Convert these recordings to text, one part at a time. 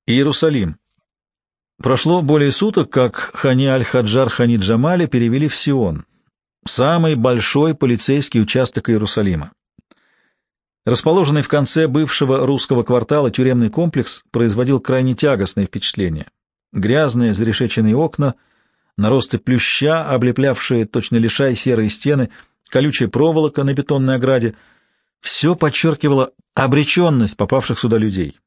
Иерусалим. Прошло более суток, как Хани аль-Хаджар Хани Джамаля перевели в Сион, самый большой полицейский участок Иерусалима. Расположенный в конце бывшего русского квартала тюремный комплекс производил крайне тягостное впечатление. Грязные зарешеченные окна, наросты плюща, облеплявшие точно лишай серые стены, колючая проволока на бетонной ограде — все подчеркивало обреченность попавших сюда людей.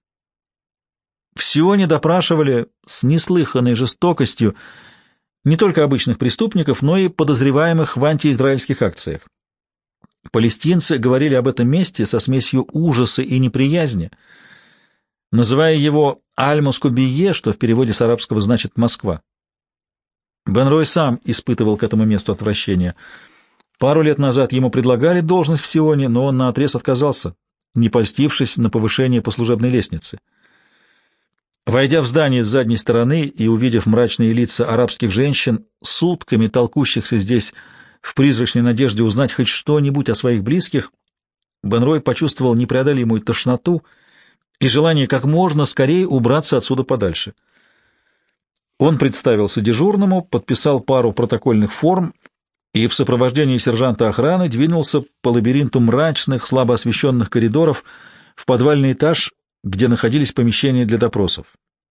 В Сионе допрашивали с неслыханной жестокостью не только обычных преступников, но и подозреваемых в антиизраильских акциях. Палестинцы говорили об этом месте со смесью ужаса и неприязни, называя его Аль-Москобие, что в переводе с арабского значит «Москва». Бен Рой сам испытывал к этому месту отвращение. Пару лет назад ему предлагали должность в Сионе, но он наотрез отказался, не польстившись на повышение по служебной лестнице. Войдя в здание с задней стороны и увидев мрачные лица арабских женщин, сутками толкущихся здесь в призрачной надежде узнать хоть что-нибудь о своих близких, Бен Рой почувствовал непреодолимую тошноту и желание как можно скорее убраться отсюда подальше. Он представился дежурному, подписал пару протокольных форм и в сопровождении сержанта охраны двинулся по лабиринту мрачных, слабо освещенных коридоров в подвальный этаж, где находились помещения для допросов.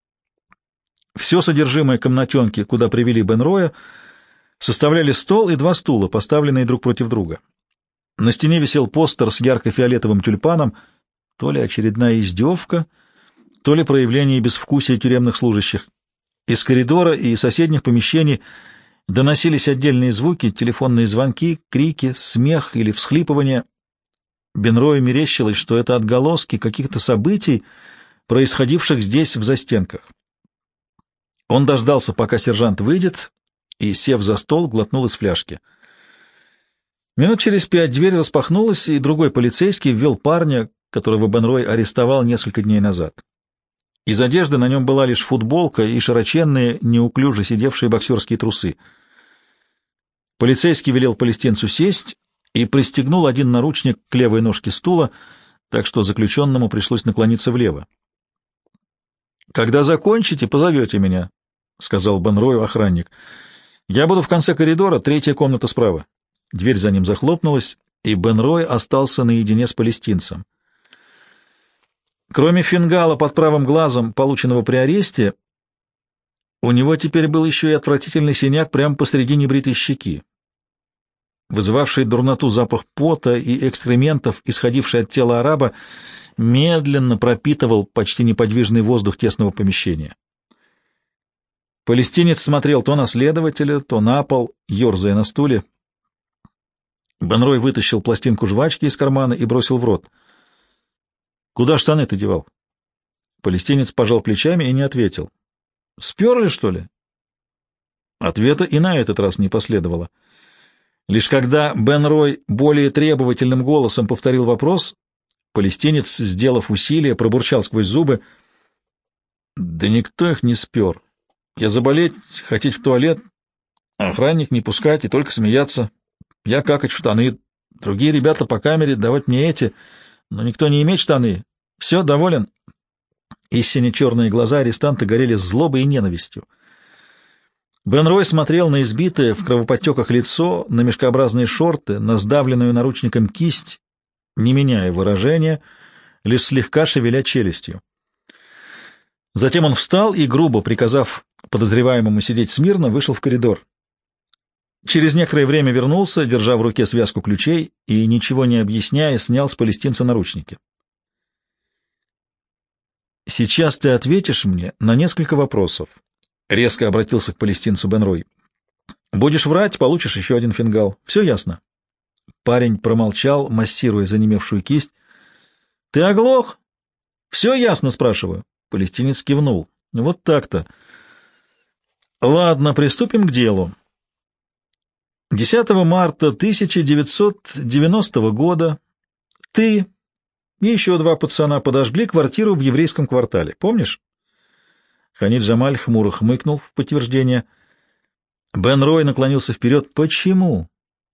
Все содержимое комнатенки, куда привели Бен Роя, составляли стол и два стула, поставленные друг против друга. На стене висел постер с ярко-фиолетовым тюльпаном, то ли очередная издевка, то ли проявление безвкусия тюремных служащих. Из коридора и соседних помещений доносились отдельные звуки, телефонные звонки, крики, смех или всхлипывания. Бен Рою мерещилось, что это отголоски каких-то событий, происходивших здесь, в застенках. Он дождался, пока сержант выйдет, и, сев за стол, глотнул из фляжки. Минут через 5 дверь распахнулась, и другой полицейский ввел парня, которого Бен Рой арестовал несколько дней назад. Из одежды на нем была лишь футболка и широченные, неуклюже сидевшие боксерские трусы. Полицейский велел палестинцу сесть и пристегнул один наручник к левой ножке стула, так что заключенному пришлось наклониться влево. «Когда закончите, позовете меня», — сказал Бен Рою охранник. «Я буду в конце коридора, 3-я комната справа». Дверь за ним захлопнулась, и Бен Рой остался наедине с палестинцем. Кроме фингала под правым глазом, полученного при аресте, у него теперь был еще и отвратительный синяк прямо посреди небритой щеки. Вызывавший дурноту запах пота и экскрементов, исходивший от тела араба, медленно пропитывал почти неподвижный воздух тесного помещения. Палестинец смотрел то на следователя, то на пол, ерзая на стуле. Бен Рой вытащил пластинку жвачки из кармана и бросил в рот. «Куда штаны ты девал?» Палестинец пожал плечами и не ответил. «Сперли, что ли?» Ответа и на этот раз не последовало. Лишь когда Бен Рой более требовательным голосом повторил вопрос, палестинец, сделав усилие, пробурчал сквозь зубы: «Да никто их не спер. Я заболеть, хотеть в туалет, охранник не пускать и только смеяться. Я какать в штаны, другие ребята по камере давать мне эти, но никто не имеет штаны. Все, доволен?» И сине-черные глаза арестанта горели злобой и ненавистью. Бен Рой смотрел на избитое в кровоподтеках лицо, на мешкообразные шорты, на сдавленную наручником кисть, не меняя выражения, лишь слегка шевеля челюстью. Затем он встал и, грубо приказав подозреваемому сидеть смирно, вышел в коридор. Через некоторое время вернулся, держа в руке связку ключей, и, ничего не объясняя, снял с палестинца наручники. «Сейчас ты ответишь мне на несколько вопросов», — резко обратился к палестинцу Бен Рой. «Будешь врать, получишь еще один фингал. Все ясно?» Парень промолчал, массируя занемевшую кисть. «Ты оглох? Все ясно, спрашиваю?» Палестинец кивнул. «Вот так-то. Ладно, приступим к делу. 10 марта 1990 года ты и еще 2 пацана подожгли квартиру в еврейском квартале. Помнишь?» Хани Джамаль хмуро хмыкнул в подтверждение. Бен Рой наклонился вперед. «Почему?»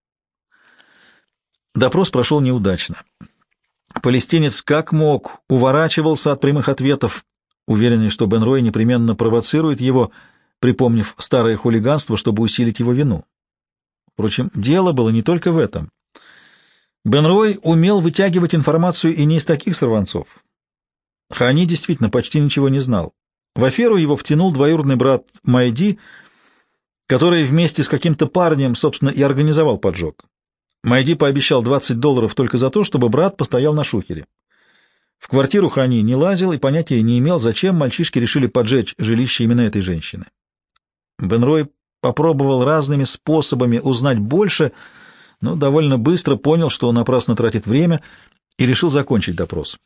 Допрос прошел неудачно. Палестинец как мог уворачивался от прямых ответов, уверенный, что Бен Рой непременно провоцирует его, припомнив старое хулиганство, чтобы усилить его вину. Впрочем, дело было не только в этом. Бен Рой умел вытягивать информацию и не из таких сорванцов. Хани действительно почти ничего не знал. В аферу его втянул двоюродный брат Майди, который вместе с каким-то парнем, собственно, и организовал поджог. Майди пообещал $20 только за то, чтобы брат постоял на шухере. В квартиру Хани не лазил и понятия не имел, зачем мальчишки решили поджечь жилище именно этой женщины. Бен Рой попробовал разными способами узнать больше, но довольно быстро понял, что он напрасно тратит время, и решил закончить допрос.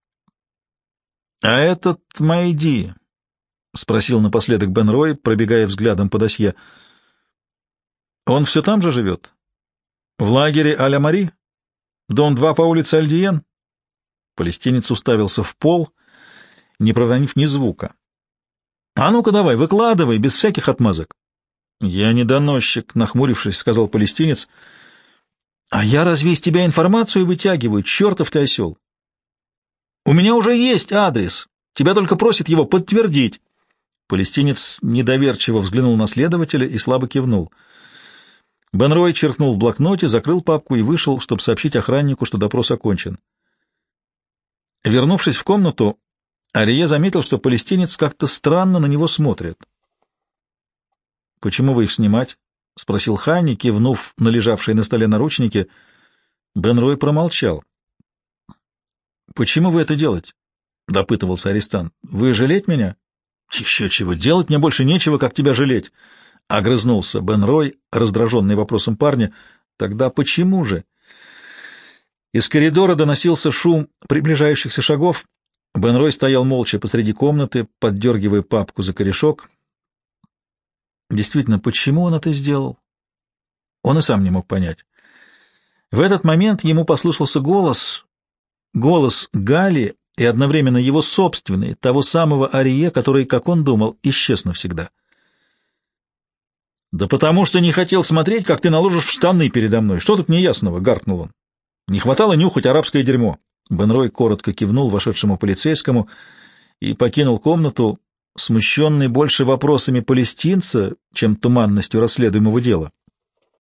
— А этот Майди? — спросил напоследок Бен Рой, пробегая взглядом по досье. — Он все там же живет? В лагере Аля-Мари? Дом 2 по улице Альдиен? Палестинец уставился в пол, не проронив ни звука. — А ну-ка давай, выкладывай, без всяких отмазок. — Я не доносчик, — нахмурившись, сказал палестинец. — А я разве из тебя информацию вытягиваю? Чертов ты осел! — У меня уже есть адрес. Тебя только просит его подтвердить. Палестинец недоверчиво взглянул на следователя и слабо кивнул. Бен Рой черкнул в блокноте, закрыл папку и вышел, чтобы сообщить охраннику, что допрос окончен. Вернувшись в комнату, Арие заметил, что палестинец как-то странно на него смотрит. — Почему вы их снимать? — спросил Хани, кивнув на лежавшие на столе наручники. Бен Рой промолчал. — Почему вы это делаете? — допытывался арестант. — Вы жалеть меня? — Еще чего, делать мне больше нечего, как тебя жалеть. — огрызнулся Бен Рой, раздраженный вопросом парня. — Тогда почему же? Из коридора доносился шум приближающихся шагов. Бен Рой стоял молча посреди комнаты, поддергивая папку за корешок. Действительно, почему он это сделал? Он и сам не мог понять. В этот момент ему послышался голос Гали и одновременно его собственный, того самого Арие, который, как он думал, исчез навсегда. — Да потому что не хотел смотреть, как ты наложишь в штаны передо мной. Что тут неясного? — гаркнул он. — Не хватало нюхать арабское дерьмо. Бен Рой коротко кивнул вошедшему полицейскому и покинул комнату, смущенный больше вопросами палестинца, чем туманностью расследуемого дела.